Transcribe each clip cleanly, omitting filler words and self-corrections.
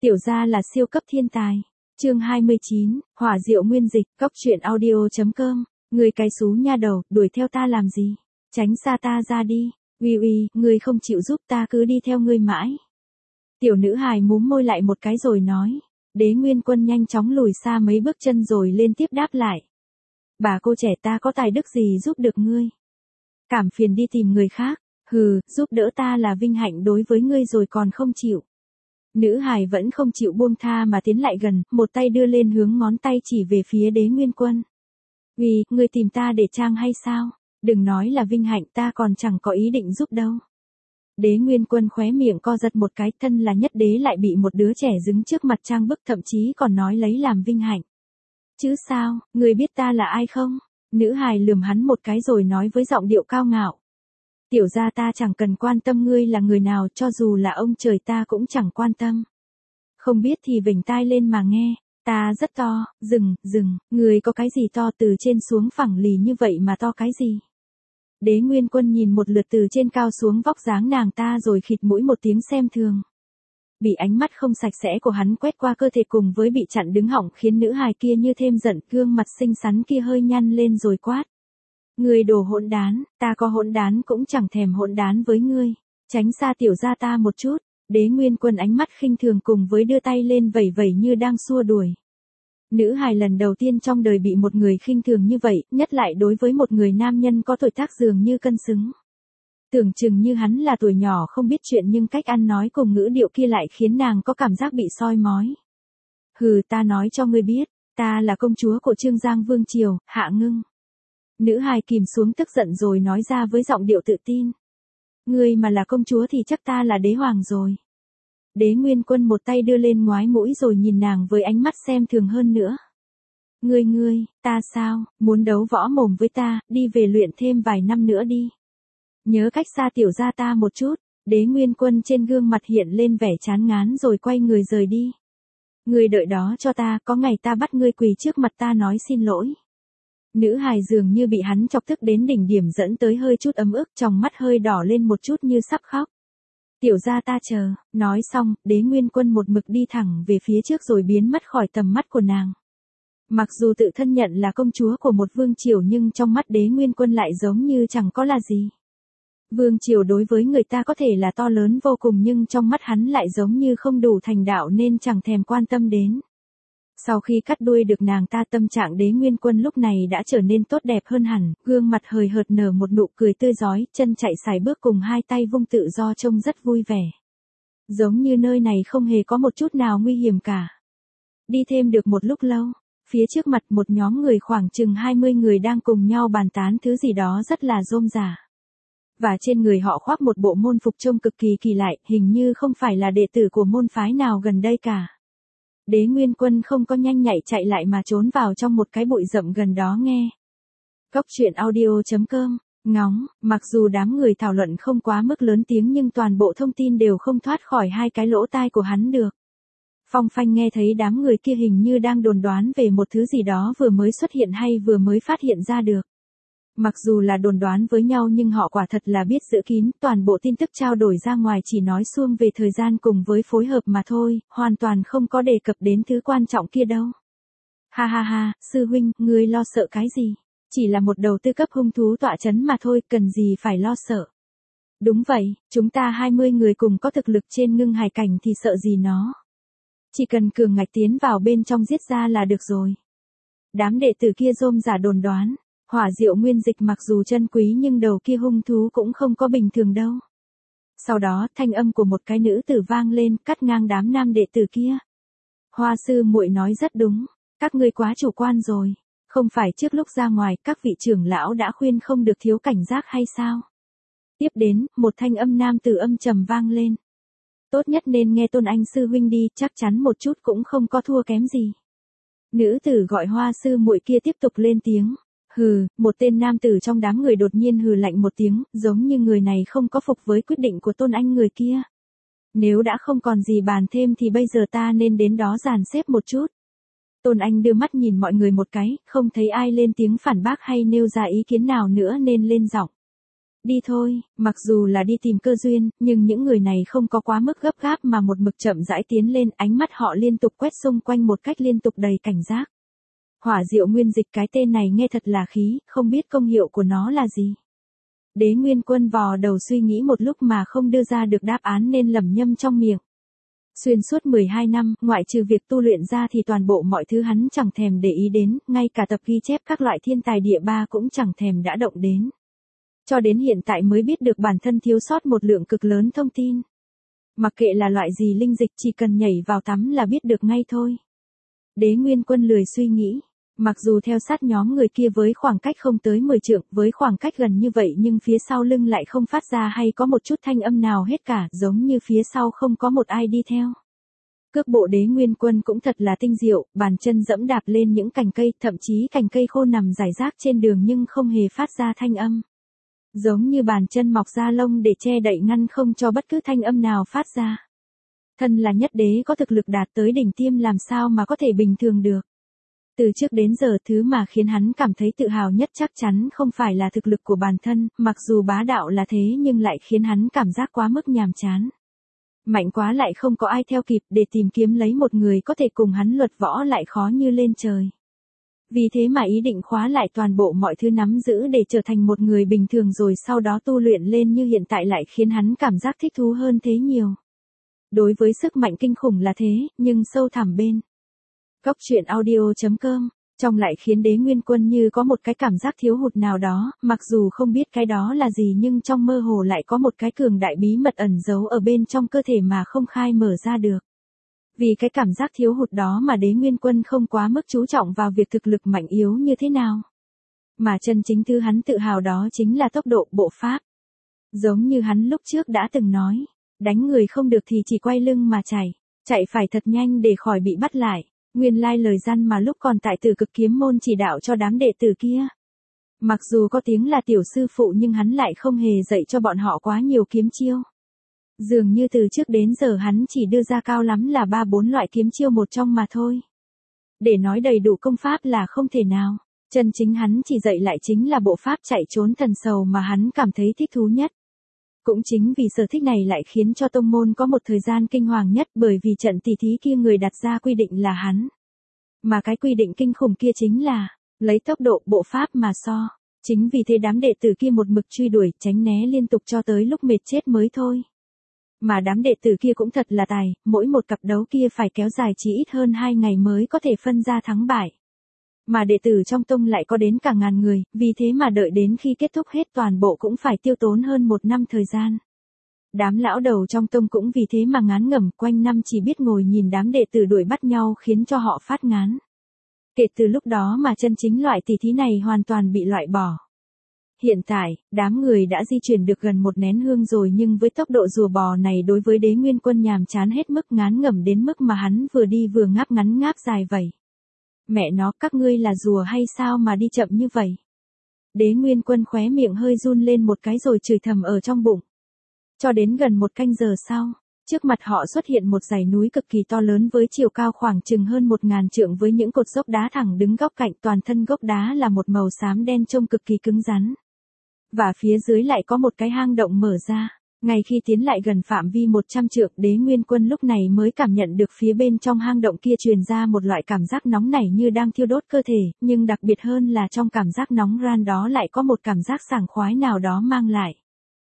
Tiểu gia là siêu cấp thiên tài. Chương 29, Hỏa diệu nguyên dịch, Cóc truyện audio.com. Người cái xú nha đầu, đuổi theo ta làm gì? Tránh xa ta ra đi. Uy uy, ngươi không chịu giúp ta cứ đi theo ngươi mãi. Tiểu nữ hài múm môi lại một cái rồi nói. Đế Nguyên Quân nhanh chóng lùi xa mấy bước chân rồi lên tiếp đáp lại. Bà cô trẻ, ta có tài đức gì giúp được ngươi? Cảm phiền đi tìm người khác. Hừ, giúp đỡ ta là vinh hạnh đối với ngươi rồi còn không chịu. Nữ hài vẫn không chịu buông tha mà tiến lại gần, một tay đưa lên hướng ngón tay chỉ về phía Đế Nguyên Quân. Uy, ngươi tìm ta để trang hay sao? Đừng nói là vinh hạnh, ta còn chẳng có ý định giúp đâu. Đế Nguyên Quân khóe miệng co giật một cái, thân là nhất đế lại bị một đứa trẻ đứng trước mặt trang bức, thậm chí còn nói lấy làm vinh hạnh. Chứ sao, ngươi biết ta là ai không? Nữ hài lườm hắn một cái rồi nói với giọng điệu cao ngạo. Tiểu gia ta chẳng cần quan tâm ngươi là người nào, cho dù là ông trời ta cũng chẳng quan tâm. Không biết thì vểnh tai lên mà nghe, ta rất to. Dừng, ngươi có cái gì to, từ trên xuống phẳng lì như vậy mà to cái gì? Đế Nguyên Quân nhìn một lượt từ trên cao xuống vóc dáng nàng ta rồi khịt mũi một tiếng xem thường. Bị ánh mắt không sạch sẽ của hắn quét qua cơ thể cùng với bị chặn đứng họng khiến nữ hài kia như thêm giận, gương mặt xinh xắn kia hơi nhăn lên rồi quát. Ngươi đồ hỗn đán, ta có hỗn đán cũng chẳng thèm hỗn đán với ngươi. Tránh xa tiểu gia ta một chút. Đế Nguyên Quân ánh mắt khinh thường cùng với đưa tay lên vẩy vẩy như đang xua đuổi. Nữ hài lần đầu tiên trong đời bị một người khinh thường như vậy, nhất lại đối với một người nam nhân có tuổi tác dường như cân xứng. Tưởng chừng như hắn là tuổi nhỏ không biết chuyện, nhưng cách ăn nói cùng ngữ điệu kia lại khiến nàng có cảm giác bị soi mói. Hừ, ta nói cho ngươi biết, ta là công chúa của Trương Giang Vương Triều, Hạ Ngưng. Nữ hài kìm xuống tức giận rồi nói ra với giọng điệu tự tin. Ngươi mà là công chúa thì chắc ta là đế hoàng rồi. Đế Nguyên Quân một tay đưa lên ngoái mũi rồi nhìn nàng với ánh mắt xem thường hơn nữa. Ngươi, ta sao, muốn đấu võ mồm với ta, đi về luyện thêm vài năm nữa đi. Nhớ cách xa tiểu gia ta một chút. Đế Nguyên Quân trên gương mặt hiện lên vẻ chán ngán rồi quay người rời đi. Ngươi đợi đó cho ta, có ngày ta bắt ngươi quỳ trước mặt ta nói xin lỗi. Nữ hài dường như bị hắn chọc tức đến đỉnh điểm dẫn tới hơi chút ấm ức, trong mắt hơi đỏ lên một chút như sắp khóc. Tiểu gia ta chờ. Nói xong, Đế Nguyên Quân một mực đi thẳng về phía trước rồi biến mất khỏi tầm mắt của nàng. Mặc dù tự thân nhận là công chúa của một vương triều nhưng trong mắt Đế Nguyên Quân lại giống như chẳng có là gì. Vương triều đối với người ta có thể là to lớn vô cùng nhưng trong mắt hắn lại giống như không đủ thành đạo nên chẳng thèm quan tâm đến. Sau khi cắt đuôi được nàng ta, tâm trạng Đế Nguyên Quân lúc này đã trở nên tốt đẹp hơn hẳn, gương mặt hời hợt nở một nụ cười tươi rói, chân chạy sải bước cùng hai tay vung tự do trông rất vui vẻ. Giống như nơi này không hề có một chút nào nguy hiểm cả. Đi thêm được một lúc lâu, phía trước mặt một nhóm người khoảng chừng 20 người đang cùng nhau bàn tán thứ gì đó rất là rôm rả. Và trên người họ khoác một bộ môn phục trông cực kỳ kỳ lạ, hình như không phải là đệ tử của môn phái nào gần đây cả. Đế Nguyên Quân không có nhanh nhạy chạy lại mà trốn vào trong một cái bụi rậm gần đó nghe. Cóc truyện audio.com, ngóng, mặc dù đám người thảo luận không quá mức lớn tiếng nhưng toàn bộ thông tin đều không thoát khỏi hai cái lỗ tai của hắn được. Phong phanh nghe thấy đám người kia hình như đang đồn đoán về một thứ gì đó vừa mới xuất hiện hay vừa mới phát hiện ra được. Mặc dù là đồn đoán với nhau nhưng họ quả thật là biết giữ kín, toàn bộ tin tức trao đổi ra ngoài chỉ nói suông về thời gian cùng với phối hợp mà thôi, hoàn toàn không có đề cập đến thứ quan trọng kia đâu. Ha, sư huynh, ngươi lo sợ cái gì? Chỉ là một đầu tư cấp hung thú tọa chấn mà thôi, cần gì phải lo sợ. Đúng vậy, chúng ta 20 người cùng có thực lực trên ngưng hải cảnh thì sợ gì nó. Chỉ cần cường ngạch tiến vào bên trong giết ra là được rồi. Đám đệ tử kia rôm rả đồn đoán. Hỏa diệu nguyên dịch mặc dù chân quý nhưng đầu kia hung thú cũng không có bình thường đâu. Sau đó thanh âm của một cái nữ tử vang lên cắt ngang đám nam đệ tử kia. Hoa sư muội nói rất đúng, các ngươi quá chủ quan rồi. Không phải trước lúc ra ngoài các vị trưởng lão đã khuyên không được thiếu cảnh giác hay sao? Tiếp đến, một thanh âm nam tử âm trầm vang lên. Tốt nhất nên nghe Tôn Anh sư huynh đi, chắc chắn một chút cũng không có thua kém gì. Nữ tử gọi Hoa sư muội kia tiếp tục lên tiếng. Hừ, một tên nam tử trong đám người đột nhiên hừ lạnh một tiếng, giống như người này không có phục với quyết định của Tôn Anh người kia. Nếu đã không còn gì bàn thêm thì bây giờ ta nên đến đó dàn xếp một chút. Tôn Anh đưa mắt nhìn mọi người một cái, không thấy ai lên tiếng phản bác hay nêu ra ý kiến nào nữa nên lên giọng. Đi thôi, mặc dù là đi tìm cơ duyên, nhưng những người này không có quá mức gấp gáp mà một mực chậm rãi tiến lên, ánh mắt họ liên tục quét xung quanh một cách liên tục đầy cảnh giác. Hỏa diệu nguyên dịch, cái tên này nghe thật là khí, không biết công hiệu của nó là gì. Đế Nguyên Quân vò đầu suy nghĩ một lúc mà không đưa ra được đáp án nên lẩm nhẩm trong miệng. Xuyên suốt 12 năm, ngoại trừ việc tu luyện ra thì toàn bộ mọi thứ hắn chẳng thèm để ý đến, ngay cả tập ghi chép các loại thiên tài địa ba cũng chẳng thèm đã động đến. Cho đến hiện tại mới biết được bản thân thiếu sót một lượng cực lớn thông tin. Mặc kệ là loại gì linh dịch, chỉ cần nhảy vào tắm là biết được ngay thôi. Đế Nguyên Quân lười suy nghĩ. Mặc dù theo sát nhóm người kia với khoảng cách không tới 10 trượng, với khoảng cách gần như vậy nhưng phía sau lưng lại không phát ra hay có một chút thanh âm nào hết cả, giống như phía sau không có một ai đi theo. Cước bộ Đế Nguyên Quân cũng thật là tinh diệu, bàn chân dẫm đạp lên những cành cây, thậm chí cành cây khô nằm rải rác trên đường nhưng không hề phát ra thanh âm. Giống như bàn chân mọc ra lông để che đậy ngăn không cho bất cứ thanh âm nào phát ra. Thân là nhất đế có thực lực đạt tới đỉnh tiêm làm sao mà có thể bình thường được. Từ trước đến giờ thứ mà khiến hắn cảm thấy tự hào nhất chắc chắn không phải là thực lực của bản thân, mặc dù bá đạo là thế nhưng lại khiến hắn cảm giác quá mức nhàm chán. Mạnh quá lại không có ai theo kịp, để tìm kiếm lấy một người có thể cùng hắn luật võ lại khó như lên trời. Vì thế mà ý định khóa lại toàn bộ mọi thứ nắm giữ để trở thành một người bình thường rồi sau đó tu luyện lên như hiện tại lại khiến hắn cảm giác thích thú hơn thế nhiều. Đối với sức mạnh kinh khủng là thế, nhưng sâu thẳm bên Cốc truyện audio.com, trong lại khiến Đế Nguyên Quân như có một cái cảm giác thiếu hụt nào đó, mặc dù không biết cái đó là gì nhưng trong mơ hồ lại có một cái cường đại bí mật ẩn giấu ở bên trong cơ thể mà không khai mở ra được. Vì cái cảm giác thiếu hụt đó mà Đế Nguyên Quân không quá mức chú trọng vào việc thực lực mạnh yếu như thế nào. Mà chân chính thứ hắn tự hào đó chính là tốc độ, bộ pháp. Giống như hắn lúc trước đã từng nói, đánh người không được thì chỉ quay lưng mà chạy phải thật nhanh để khỏi bị bắt lại. Nguyên lai lời gian mà lúc còn tại Tử Cực Kiếm Môn chỉ đạo cho đám đệ tử kia. Mặc dù có tiếng là tiểu sư phụ nhưng hắn lại không hề dạy cho bọn họ quá nhiều kiếm chiêu. Dường như từ trước đến giờ hắn chỉ đưa ra cao lắm là 3-4 loại kiếm chiêu một trong mà thôi. Để nói đầy đủ công pháp là không thể nào. Chân chính hắn chỉ dạy lại chính là bộ pháp chạy trốn thần sầu mà hắn cảm thấy thích thú nhất. Cũng chính vì sở thích này lại khiến cho tông môn có một thời gian kinh hoàng nhất bởi vì trận tỷ thí kia người đặt ra quy định là hắn. Mà cái quy định kinh khủng kia chính là, lấy tốc độ bộ pháp mà so. Chính vì thế đám đệ tử kia một mực truy đuổi tránh né liên tục cho tới lúc mệt chết mới thôi. Mà đám đệ tử kia cũng thật là tài, mỗi một cặp đấu kia phải kéo dài chỉ ít hơn 2 ngày mới có thể phân ra thắng bại. Mà đệ tử trong tông lại có đến cả ngàn người, vì thế mà đợi đến khi kết thúc hết toàn bộ cũng phải tiêu tốn hơn 1 năm thời gian. Đám lão đầu trong tông cũng vì thế mà ngán ngẩm, quanh năm chỉ biết ngồi nhìn đám đệ tử đuổi bắt nhau khiến cho họ phát ngán. Kể từ lúc đó mà chân chính loại tỷ thí này hoàn toàn bị loại bỏ. Hiện tại, đám người đã di chuyển được gần 1 nén hương rồi nhưng với tốc độ rùa bò này đối với Đế Nguyên Quân nhàm chán hết mức, ngán ngẩm đến mức mà hắn vừa đi vừa ngáp ngắn ngáp dài vậy. Mẹ nó, các ngươi là rùa hay sao mà đi chậm như vậy? Đế Nguyên Quân khóe miệng hơi run lên một cái rồi chửi thầm ở trong bụng. Cho đến gần 1 canh giờ sau, trước mặt họ xuất hiện một dãy núi cực kỳ to lớn với chiều cao khoảng chừng hơn 1000 trượng với những cột dốc đá thẳng đứng góc cạnh, toàn thân gốc đá là một màu xám đen trông cực kỳ cứng rắn. Và phía dưới lại có một cái hang động mở ra. Ngay khi tiến lại gần phạm vi 100 trượng, Đế Nguyên Quân lúc này mới cảm nhận được phía bên trong hang động kia truyền ra một loại cảm giác nóng nảy như đang thiêu đốt cơ thể, nhưng đặc biệt hơn là trong cảm giác nóng ran đó lại có một cảm giác sảng khoái nào đó mang lại.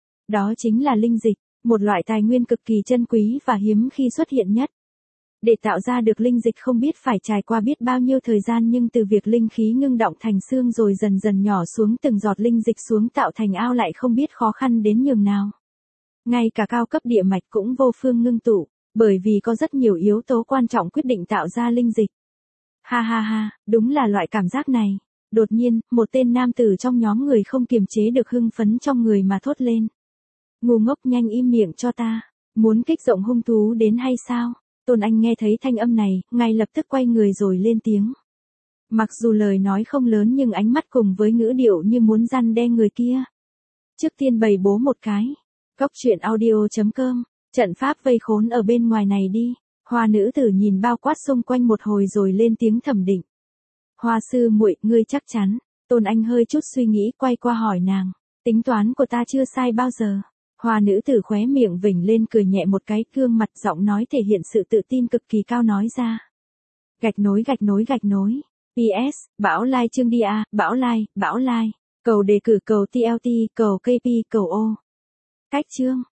Đó chính là linh dịch, một loại tài nguyên cực kỳ chân quý và hiếm khi xuất hiện nhất. Để tạo ra được linh dịch không biết phải trải qua biết bao nhiêu thời gian nhưng từ việc linh khí ngưng động thành xương rồi dần dần nhỏ xuống từng giọt linh dịch xuống tạo thành ao lại không biết khó khăn đến nhường nào. Ngay cả cao cấp địa mạch cũng vô phương ngưng tụ, bởi vì có rất nhiều yếu tố quan trọng quyết định tạo ra linh dịch. Ha ha ha, đúng là loại cảm giác này. Đột nhiên, một tên nam tử trong nhóm người không kiềm chế được hưng phấn trong người mà thốt lên. Ngu ngốc, nhanh im miệng cho ta, muốn kích động hung thú đến hay sao? Tôn Anh nghe thấy thanh âm này, ngay lập tức quay người rồi lên tiếng. Mặc dù lời nói không lớn nhưng ánh mắt cùng với ngữ điệu như muốn răn đe người kia. Trước tiên bày bố một cái. Cốc truyện audio.com, trận pháp vây khốn ở bên ngoài này đi. Hoa nữ tử nhìn bao quát xung quanh một hồi rồi lên tiếng thẩm định. Hoa sư muội, ngươi chắc chắn? Tôn Anh hơi chút suy nghĩ quay qua hỏi nàng. Tính toán của ta chưa sai bao giờ. Hoa nữ tử khóe miệng vểnh lên cười nhẹ một cái, gương mặt giọng nói thể hiện sự tự tin cực kỳ cao nói ra. Gạch nối gạch nối gạch nối. PS, Bão Lai chương đi a, Bão Lai. Cầu đề cử cầu TLT, cầu KP, cầu ô. Cách chương.